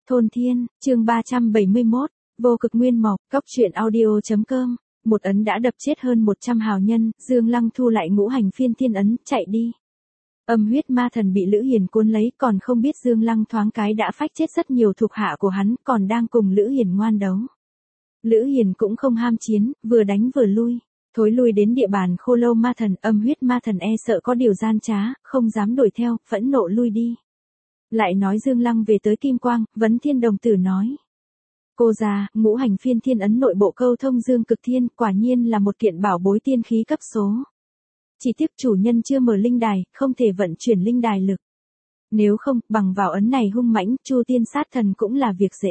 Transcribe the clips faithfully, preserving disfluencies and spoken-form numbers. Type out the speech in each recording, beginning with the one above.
Thôn Thiên, chương ba trăm bảy mươi mốt, vô cực nguyên mộc, cốc truyện audio.com, một ấn đã đập chết hơn một trăm hào nhân, Dương Lăng thu lại ngũ hành phiên thiên ấn, chạy đi. Âm huyết ma thần bị Lữ Hiền cuốn lấy, còn không biết Dương Lăng thoáng cái đã phách chết rất nhiều thuộc hạ của hắn, còn đang cùng Lữ Hiền ngoan đấu. Lữ Hiền cũng không ham chiến, vừa đánh vừa lui, thối lui đến địa bàn Khô Lâu ma thần, âm huyết ma thần e sợ có điều gian trá, không dám đuổi theo, phẫn nộ lui đi. Lại nói Dương Lăng về tới Kim Quang, Vấn Thiên đồng tử nói. Cô già, ngũ hành phiên thiên ấn nội bộ câu thông Dương Cực Thiên, quả nhiên là một kiện bảo bối tiên khí cấp số. Chỉ tiếc chủ nhân chưa mở linh đài, không thể vận chuyển linh đài lực. Nếu không, bằng vào ấn này hung mãnh, Chu Tiên sát thần cũng là việc dễ.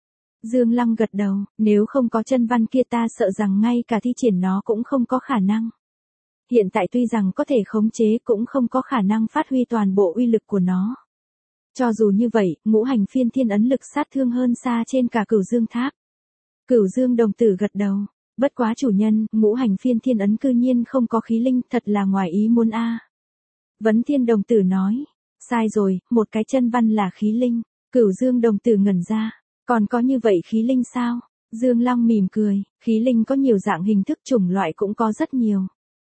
Dương Lăng gật đầu, nếu không có chân văn kia ta sợ rằng ngay cả thi triển nó cũng không có khả năng. Hiện tại tuy rằng có thể khống chế cũng không có khả năng phát huy toàn bộ uy lực của nó. Cho dù như vậy, ngũ hành phiên thiên ấn lực sát thương hơn xa trên cả Cửu Dương Tháp. Cửu Dương đồng tử gật đầu, bất quá chủ nhân, ngũ hành phiên thiên ấn cư nhiên không có khí linh, thật là ngoài ý muốn a. Vấn Thiên đồng tử nói, sai rồi, một cái chân văn là khí linh. Cửu Dương đồng tử ngẩn ra, còn có như vậy khí linh sao? Dương Lăng mỉm cười, khí linh có nhiều dạng hình thức chủng loại cũng có rất nhiều.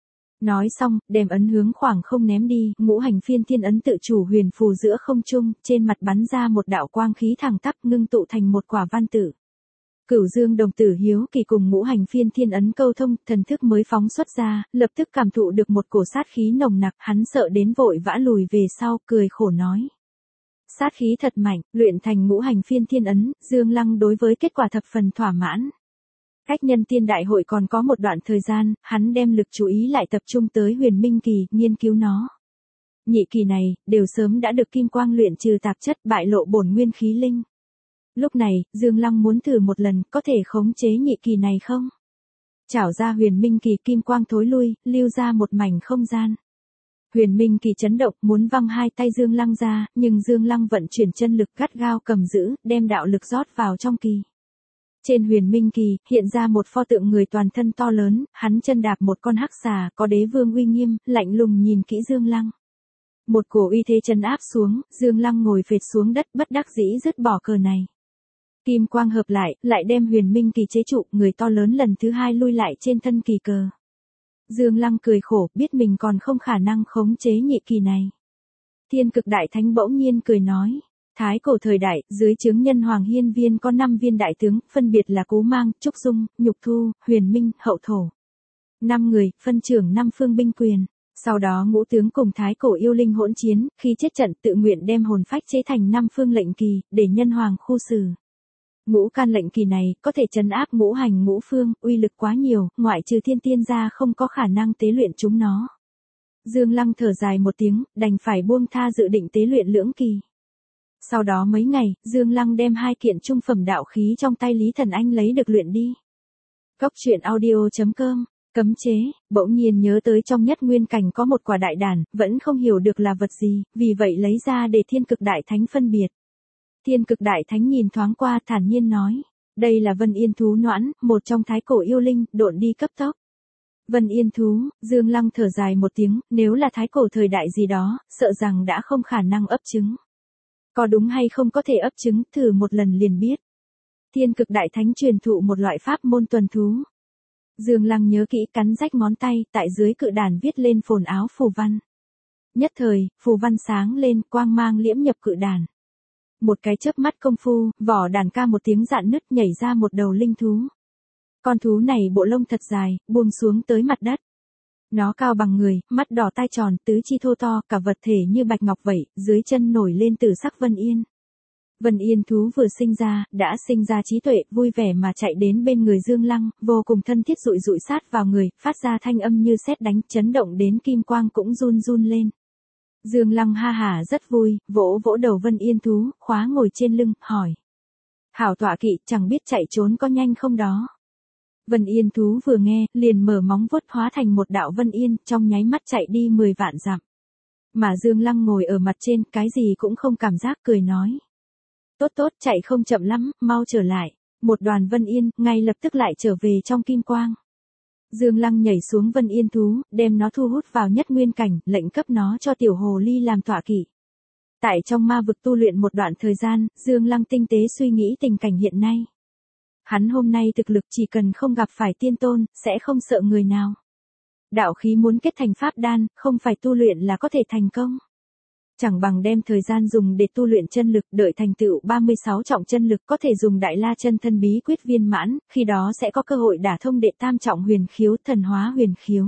Nói xong, đem ấn hướng khoảng không ném đi, ngũ hành phiên thiên ấn tự chủ huyền phù giữa không trung, trên mặt bắn ra một đạo quang khí thẳng tắp ngưng tụ thành một quả văn tử. Cửu Dương đồng tử hiếu kỳ cùng ngũ hành phiên thiên ấn câu thông, thần thức mới phóng xuất ra, lập tức cảm thụ được một cổ sát khí nồng nặc, hắn sợ đến vội vã lùi về sau, cười khổ nói. Sát khí thật mạnh, luyện thành ngũ hành phiên thiên ấn, Dương Lăng đối với kết quả thập phần thỏa mãn. Cách nhân tiên đại hội còn có một đoạn thời gian, hắn đem lực chú ý lại tập trung tới huyền minh kỳ, nghiên cứu nó. Nhị kỳ này, đều sớm đã được Kim Quang luyện trừ tạp chất, bại lộ bổn nguyên khí linh. Lúc này, Dương Lăng muốn thử một lần, có thể khống chế nhị kỳ này không? Chảo ra huyền minh kỳ, Kim Quang thối lui, lưu ra một mảnh không gian. Huyền minh kỳ chấn động, muốn văng hai tay Dương Lăng ra, nhưng Dương Lăng vận chuyển chân lực gắt gao cầm giữ, đem đạo lực rót vào trong kỳ. Trên huyền minh kỳ, hiện ra một pho tượng người toàn thân to lớn, hắn chân đạp một con hắc xà, có đế vương uy nghiêm, lạnh lùng nhìn kỹ Dương Lăng. Một cổ uy thế trấn áp xuống, Dương Lăng ngồi phệt xuống đất, bất đắc dĩ dứt bỏ cờ này. Kim Quang hợp lại, lại đem huyền minh kỳ chế trụ, người to lớn lần thứ hai lui lại trên thân kỳ cờ. Dương Lăng cười khổ, biết mình còn không khả năng khống chế nhị kỳ này. Thiên Cực Đại Thánh bỗng nhiên cười nói. Thái cổ thời đại, dưới trướng Nhân Hoàng Hiên Viên có năm viên đại tướng, phân biệt là Cố Mang, Trúc Dung, Nhục Thu, Huyền Minh, Hậu Thổ. Năm người, phân trưởng năm phương binh quyền. Sau đó ngũ tướng cùng thái cổ yêu linh hỗn chiến, khi chết trận tự nguyện đem hồn phách chế thành năm phương lệnh kỳ, để Nhân Hoàng khu xử. Ngũ can lệnh kỳ này, có thể trấn áp ngũ hành ngũ phương, uy lực quá nhiều, ngoại trừ thiên tiên ra không có khả năng tế luyện chúng nó. Dương Lăng thở dài một tiếng, đành phải buông tha dự định tế luyện lưỡng kỳ. Sau đó mấy ngày, Dương Lăng đem hai kiện trung phẩm đạo khí trong tay Lý Thần Anh lấy được luyện đi. Cốc truyện audio.com, cấm chế, bỗng nhiên nhớ tới trong nhất nguyên cảnh có một quả đại đàn, vẫn không hiểu được là vật gì, vì vậy lấy ra để Thiên Cực Đại Thánh phân biệt. Thiên Cực Đại Thánh nhìn thoáng qua thản nhiên nói, đây là Vân Yên Thú Noãn, một trong thái cổ yêu linh, độn đi cấp tốc. Vân Yên Thú, Dương Lăng thở dài một tiếng, nếu là thái cổ thời đại gì đó, sợ rằng đã không khả năng ấp trứng. Có đúng hay không có thể ấp trứng, thử một lần liền biết. Thiên Cực Đại Thánh truyền thụ một loại pháp môn tuần thú. Dương Lăng nhớ kỹ, cắn rách ngón tay, tại dưới cự đàn viết lên phồn áo phù văn. Nhất thời, phù văn sáng lên, quang mang liễm nhập cự đàn. Một cái chớp mắt công phu, vỏ đàn ca một tiếng rạn nứt, nhảy ra một đầu linh thú. Con thú này bộ lông thật dài, buông xuống tới mặt đất. Nó cao bằng người, mắt đỏ tai tròn, tứ chi thô to, cả vật thể như bạch ngọc vậy, dưới chân nổi lên tử sắc Vân Yên. Vân Yên thú vừa sinh ra, đã sinh ra trí tuệ, vui vẻ mà chạy đến bên người Dương Lăng, vô cùng thân thiết dụi dụi sát vào người, phát ra thanh âm như sét đánh, chấn động đến Kim Quang cũng run run lên. Dương Lăng ha hả rất vui, vỗ vỗ đầu Vân Yên thú, khóa ngồi trên lưng, hỏi. Hảo tọa kỵ, chẳng biết chạy trốn có nhanh không đó. Vân Yên thú vừa nghe, liền mở móng vuốt hóa thành một đạo Vân Yên, trong nháy mắt chạy đi mười vạn dặm. Mà Dương Lăng ngồi ở mặt trên, cái gì cũng không cảm giác, cười nói. Tốt tốt, chạy không chậm lắm, mau trở lại. Một đoàn Vân Yên, ngay lập tức lại trở về trong Kim Quang. Dương Lăng nhảy xuống Vân Yên thú, đem nó thu hút vào nhất nguyên cảnh, lệnh cấp nó cho tiểu hồ ly làm tọa kỵ. Tại trong ma vực tu luyện một đoạn thời gian, Dương Lăng tinh tế suy nghĩ tình cảnh hiện nay. Hắn hôm nay thực lực chỉ cần không gặp phải tiên tôn, sẽ không sợ người nào. Đạo khí muốn kết thành pháp đan, không phải tu luyện là có thể thành công. Chẳng bằng đem thời gian dùng để tu luyện chân lực, đợi thành tựu ba mươi sáu trọng chân lực có thể dùng đại la chân thân bí quyết viên mãn, khi đó sẽ có cơ hội đả thông đệ tam trọng huyền khiếu, thần hóa huyền khiếu.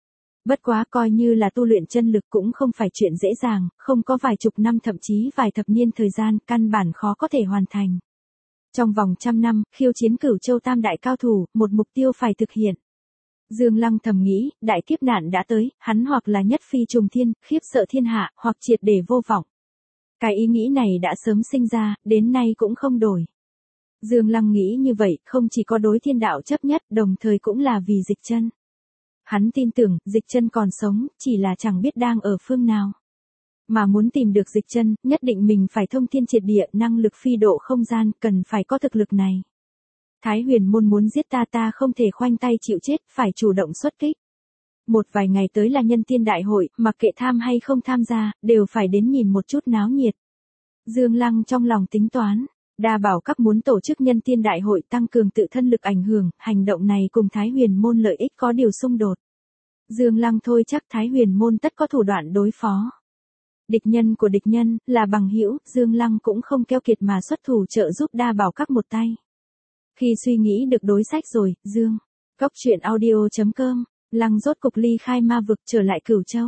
Bất quá coi như là tu luyện chân lực cũng không phải chuyện dễ dàng, không có vài chục năm thậm chí vài thập niên thời gian, căn bản khó có thể hoàn thành. Trong vòng trăm năm, khiêu chiến Cửu Châu tam đại cao thủ, một mục tiêu phải thực hiện. Dương Lăng thầm nghĩ, đại kiếp nạn đã tới, hắn hoặc là nhất phi trùng thiên, khiếp sợ thiên hạ, hoặc triệt để vô vọng. Cái ý nghĩ này đã sớm sinh ra, đến nay cũng không đổi. Dương Lăng nghĩ như vậy, không chỉ có đối thiên đạo chấp nhất, đồng thời cũng là vì Dịch Chân. Hắn tin tưởng, Dịch Chân còn sống, chỉ là chẳng biết đang ở phương nào. Mà muốn tìm được Dịch Chân, nhất định mình phải thông thiên triệt địa, năng lực phi độ không gian, cần phải có thực lực này. Thái Huyền môn muốn giết ta ta không thể khoanh tay chịu chết, phải chủ động xuất kích. Một vài ngày tới là nhân tiên đại hội, mặc kệ tham hay không tham gia, đều phải đến nhìn một chút náo nhiệt. Dương Lăng trong lòng tính toán, Đa Bảo Các muốn tổ chức nhân tiên đại hội tăng cường tự thân lực ảnh hưởng, hành động này cùng Thái Huyền môn lợi ích có điều xung đột. Dương Lăng thôi chắc Thái Huyền môn tất có thủ đoạn đối phó. Địch nhân của địch nhân, là bằng hữu, Dương Lăng cũng không keo kiệt mà xuất thủ trợ giúp Đa Bảo Các một tay. Khi suy nghĩ được đối sách rồi, Dương, Cốc truyện audio chấm com, Lăng rốt cục ly khai ma vực trở lại Cửu Châu.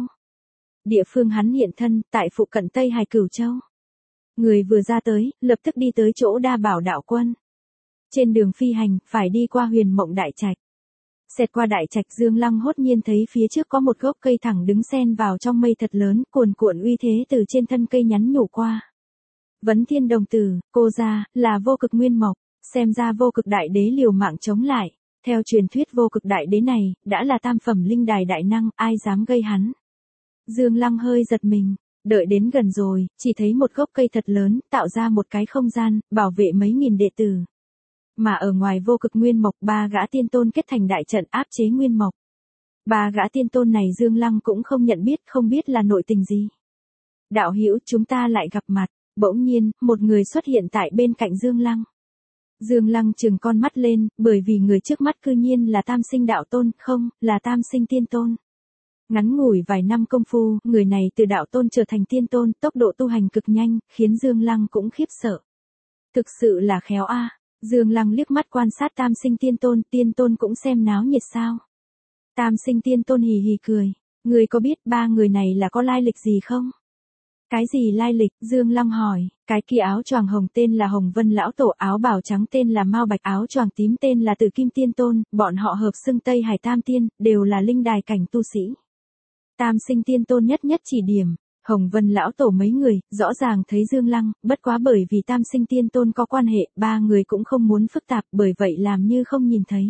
Địa phương hắn hiện thân, tại phụ cận Tây Hải Cửu Châu. Người vừa ra tới, lập tức đi tới chỗ Đa Bảo đạo quân. Trên đường phi hành, phải đi qua Huyền Mộng Đại Trạch. Xẹt qua Đại Trạch, Dương Lăng hốt nhiên thấy phía trước có một gốc cây thẳng đứng xen vào trong mây thật lớn, cuồn cuộn uy thế từ trên thân cây nhắn nhủ qua. Vấn Thiên đồng tử, cô ra, là Vô Cực Nguyên Mộc. Xem ra Vô Cực Đại Đế liều mạng chống lại. Theo truyền thuyết Vô Cực Đại Đế này, đã là tam phẩm linh đài đại năng, ai dám gây hắn. Dương Lăng hơi giật mình, đợi đến gần rồi, chỉ thấy một gốc cây thật lớn, tạo ra một cái không gian, bảo vệ mấy nghìn đệ tử. Mà ở ngoài Vô Cực Nguyên Mộc, ba gã tiên tôn kết thành đại trận áp chế Nguyên Mộc. Ba gã tiên tôn này Dương Lăng cũng không nhận biết, không biết là nội tình gì. Đạo hữu, chúng ta lại gặp mặt. Bỗng nhiên, một người xuất hiện tại bên cạnh Dương Lăng. Dương Lăng trừng con mắt lên, bởi vì người trước mắt cư nhiên là Tam Sinh đạo tôn, không, là Tam Sinh tiên tôn. Ngắn ngủi vài năm công phu, người này từ đạo tôn trở thành tiên tôn, tốc độ tu hành cực nhanh, khiến Dương Lăng cũng khiếp sợ. Thực sự là khéo a. Dương Lăng liếc mắt quan sát Tam Sinh tiên tôn, tiên tôn cũng xem náo nhiệt sao. Tam Sinh tiên tôn hì hì cười, người có biết ba người này là có lai lịch gì không? Cái gì lai lịch? Dương Lăng hỏi. Cái kia áo choàng hồng tên là Hồng Vân lão tổ, áo bào trắng tên là Mao Bạch, áo choàng tím tên là Tử Kim tiên tôn, bọn họ hợp xưng Tây Hải Tam tiên, đều là linh đài cảnh tu sĩ. Tam Sinh tiên tôn nhất nhất chỉ điểm, Hồng Vân lão tổ mấy người, rõ ràng thấy Dương Lăng, bất quá bởi vì Tam Sinh tiên tôn có quan hệ, ba người cũng không muốn phức tạp, bởi vậy làm như không nhìn thấy.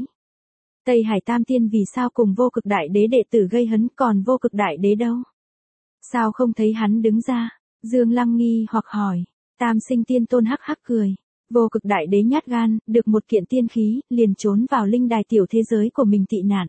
Tây Hải Tam tiên vì sao cùng Vô Cực Đại Đế đệ tử gây hấn, còn Vô Cực Đại Đế đâu? Sao không thấy hắn đứng ra? Dương Lăng nghi hoặc hỏi. Tam Sinh tiên tôn hắc hắc cười. Vô Cực Đại Đế nhát gan, được một kiện tiên khí, liền trốn vào linh đài tiểu thế giới của mình tị nạn.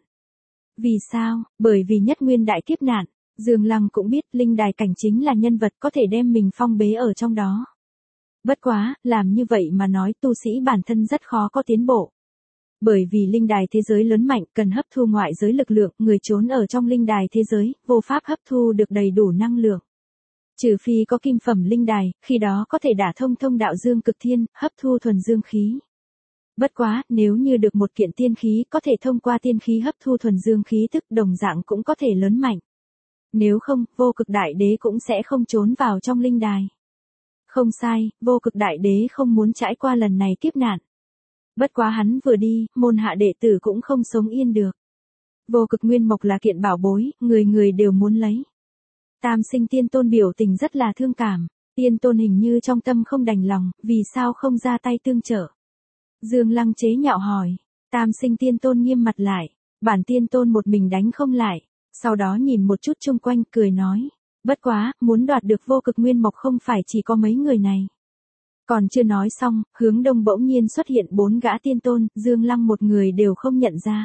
Vì sao? Bởi vì nhất nguyên đại kiếp nạn. Dương Lăng cũng biết linh đài cảnh chính là nhân vật có thể đem mình phong bế ở trong đó. Bất quá, làm như vậy mà nói tu sĩ bản thân rất khó có tiến bộ. Bởi vì linh đài thế giới lớn mạnh cần hấp thu ngoại giới lực lượng, người trốn ở trong linh đài thế giới, vô pháp hấp thu được đầy đủ năng lượng. Trừ phi có kim phẩm linh đài, khi đó có thể đả thông thông đạo dương cực thiên, hấp thu thuần dương khí. Bất quá, nếu như được một kiện tiên khí có thể thông qua tiên khí hấp thu thuần dương khí tức đồng dạng cũng có thể lớn mạnh. Nếu không, Vô Cực Đại Đế cũng sẽ không trốn vào trong linh đài. Không sai, Vô Cực Đại Đế không muốn trải qua lần này kiếp nạn. Bất quá hắn vừa đi, môn hạ đệ tử cũng không sống yên được. Vô Cực Nguyên Mộc là kiện bảo bối, người người đều muốn lấy. Tam Sinh tiên tôn biểu tình rất là thương cảm, tiên tôn hình như trong tâm không đành lòng, vì sao không ra tay tương trợ. Dương Lăng chế nhạo hỏi, Tam Sinh tiên tôn nghiêm mặt lại, bản tiên tôn một mình đánh không lại, sau đó nhìn một chút chung quanh cười nói, bất quá, muốn đoạt được Vô Cực Nguyên Mộc không phải chỉ có mấy người này. Còn chưa nói xong, hướng đông bỗng nhiên xuất hiện bốn gã tiên tôn, Dương Lăng một người đều không nhận ra.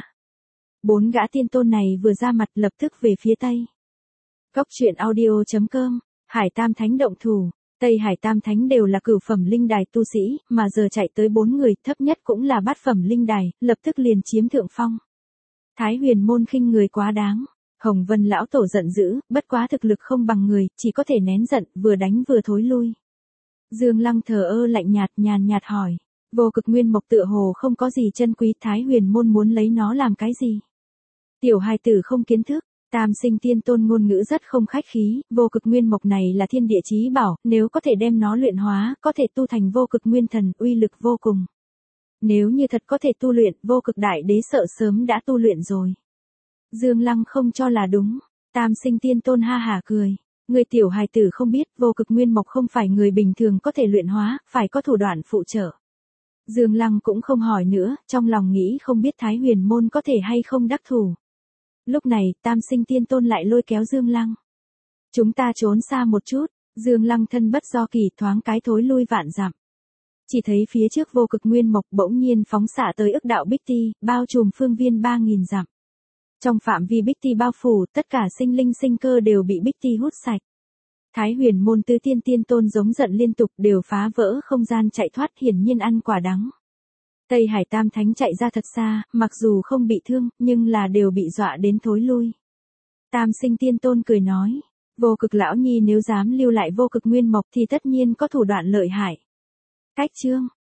Bốn gã tiên tôn này vừa ra mặt lập tức về phía tây. Cốc truyện audio chấm com, Hải Tam Thánh động thủ, Tây Hải Tam Thánh đều là cửu phẩm linh đài tu sĩ, mà giờ chạy tới bốn người, thấp nhất cũng là bát phẩm linh đài, lập tức liền chiếm thượng phong. Thái Huyền môn khinh người quá đáng. Hồng Vân lão tổ giận dữ, bất quá thực lực không bằng người, chỉ có thể nén giận, vừa đánh vừa thối lui. Dương Lăng thờ ơ lạnh nhạt nhàn nhạt hỏi. Vô cực nguyên mộc tựa hồ không có gì chân quý, Thái Huyền môn muốn lấy nó làm cái gì? Tiểu hài tử không kiến thức. Tam Sinh Tiên Tôn ngôn ngữ rất không khách khí, vô cực nguyên mộc này là thiên địa chí bảo, nếu có thể đem nó luyện hóa, có thể tu thành vô cực nguyên thần, uy lực vô cùng. Nếu như thật có thể tu luyện, vô cực đại đế sợ sớm đã tu luyện rồi. Dương Lăng không cho là đúng. Tam Sinh Tiên Tôn ha hả cười. Người tiểu hài tử không biết, vô cực nguyên mộc không phải người bình thường có thể luyện hóa, phải có thủ đoạn phụ trợ. Dương Lăng cũng không hỏi nữa, trong lòng nghĩ không biết Thái Huyền môn có thể hay không đắc thủ. Lúc này, Tam Sinh Tiên Tôn lại lôi kéo Dương Lăng. Chúng ta trốn xa một chút, Dương Lăng thân bất do kỳ thoáng cái thối lui vạn dặm. Chỉ thấy phía trước vô cực nguyên mộc bỗng nhiên phóng xạ tới ức đạo bích ti, bao trùm phương viên ba nghìn dặm. Trong phạm vi bích ti bao phủ, tất cả sinh linh sinh cơ đều bị bích ti hút sạch. Thái Huyền môn tứ tiên tiên tôn giống giận liên tục đều phá vỡ không gian chạy thoát, hiển nhiên ăn quả đắng. Tây Hải Tam Thánh chạy ra thật xa, mặc dù không bị thương, nhưng là đều bị dọa đến thối lui. Tam Sinh Tiên Tôn cười nói, vô cực lão nhi nếu dám lưu lại vô cực nguyên mộc thì tất nhiên có thủ đoạn lợi hại. Cách chương